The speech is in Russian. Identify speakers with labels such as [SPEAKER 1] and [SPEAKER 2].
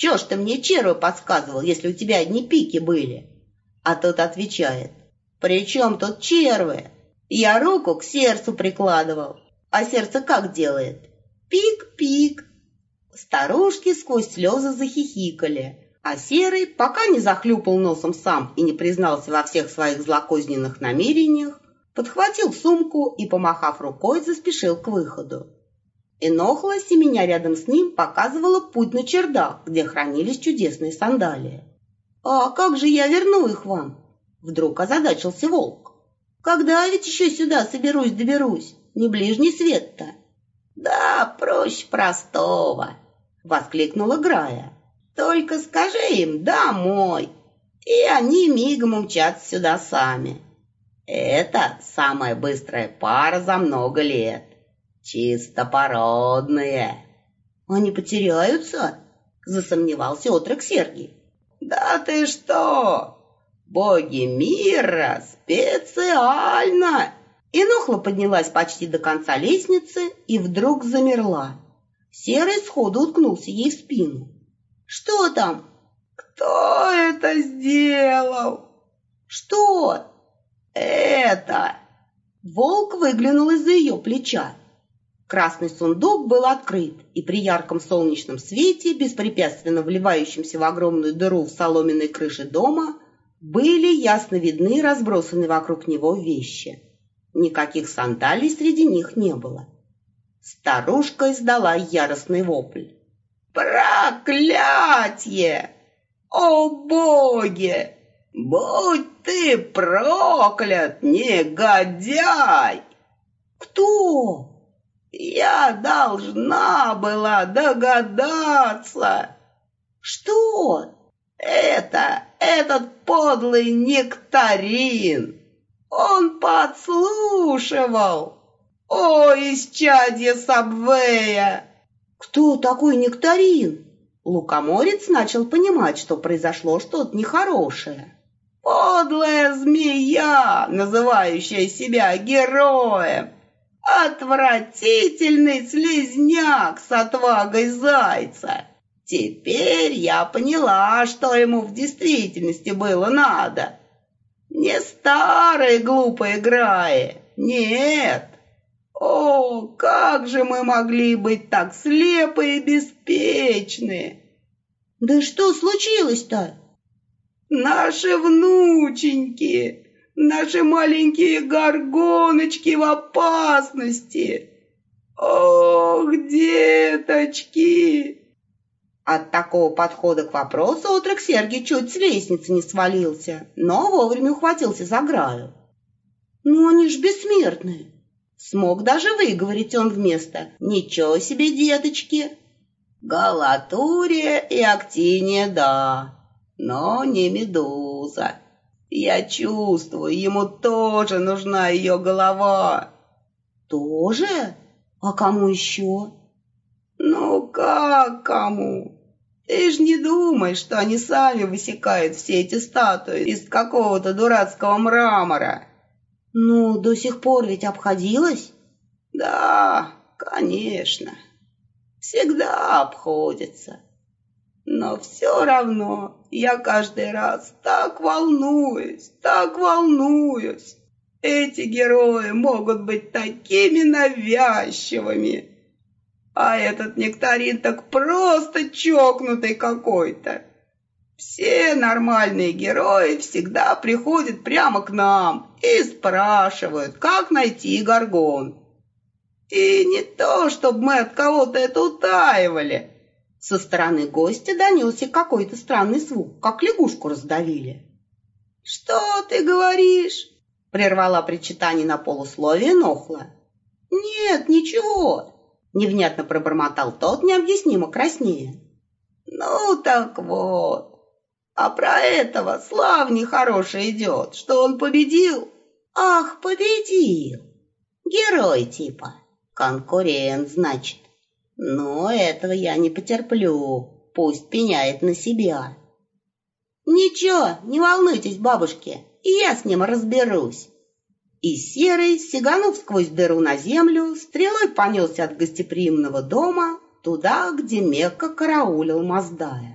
[SPEAKER 1] Чё ж ты мне червы подсказывал, если у тебя одни пики были? А тот отвечает: при чем тут червы? Я руку к сердцу прикладывал. А сердце как делает? Пик-пик. Старушки сквозь слезы захихикали, а Серый, пока не захлюпал носом сам и не признался во всех своих злокозненных намерениях, подхватил сумку и, помахав рукой, заспешил к выходу. Энохла, семеня рядом с ним, показывала путь на чердак, где хранились чудесные сандалии. «А как же я верну их вам?» Вдруг озадачился волк. «Когда ведь еще сюда доберусь? Не ближний свет-то». «Да, проще простого», — воскликнула Грая. «Только скажи им «домой», и они мигом умчатся сюда сами. Это самая быстрая пара за много лет. Чисто породные». «Они потеряются?» — засомневался отрок Сергий. «Да ты что! Боги мира специально!» Энохла поднялась почти до конца лестницы и вдруг замерла. Серый сходу уткнулся ей в спину. «Что там?» «Кто это сделал?» «Что?» «Это!» Волк выглянул из-за ее плеча. Красный сундук был открыт, и при ярком солнечном свете, беспрепятственно вливающемся в огромную дыру в соломенной крыше дома, были ясно видны разбросанные вокруг него вещи. Никаких сандалий среди них не было. Старушка издала яростный вопль. «Проклятье! О боги! Будь ты проклят, негодяй!» «Кто?» «Я должна была догадаться!» «Что?» «Этот подлый нектарин! Он подслушивал! О, исчадье Сабвея!» «Кто такой нектарин?» Лукоморец начал понимать, что произошло что-то нехорошее. «Подлая змея, называющая себя героем! Отвратительный слизняк с отвагой зайца! Теперь я поняла, что ему в действительности было надо. Не старые глупые Граи, нет! О, как же мы могли быть так слепы и беспечны!» «Да что случилось-то?» «Наши внученьки, наши маленькие горгоночки в опасности! Ох, деточки!» От такого подхода к вопросу отрок Сергий чуть с лестницы не свалился, но вовремя ухватился за Граю. «Ну они ж бессмертные!» Смог даже выговорить он вместо «Ничего себе, деточки!» «Галатурия и Актиния, да, но не Медуза. Я чувствую, ему тоже нужна ее голова». «Тоже? А кому еще?» «Ну как кому? Ты ж не думай, что они сами высекают все эти статуи из какого-то дурацкого мрамора». «Ну, до сих пор ведь обходилось?» «Да, конечно, всегда обходится. Но все равно я каждый раз так волнуюсь. Эти герои могут быть такими навязчивыми. А этот нектарин так просто чокнутый какой-то. Все нормальные герои всегда приходят прямо к нам и спрашивают, как найти горгон. И не то, чтобы мы от кого-то это утаивали». Со стороны гостя донесся какой-то странный звук, как лягушку раздавили. «Что ты говоришь?» — прервала причитание на полусловие Энохла. «Нет, ничего», — невнятно пробормотал тот, необъяснимо краснея. «Ну так вот, а про этого славни хороший идет, что он победил». «Ах, победил! Герой типа, конкурент, значит. Но этого я не потерплю, пусть пеняет на себя». «Ничего, не волнуйтесь, бабушки, я с ним разберусь». И Серый, сиганув сквозь дыру на землю, стрелой понесся от гостеприимного дома туда, где мекко караулил Маздая.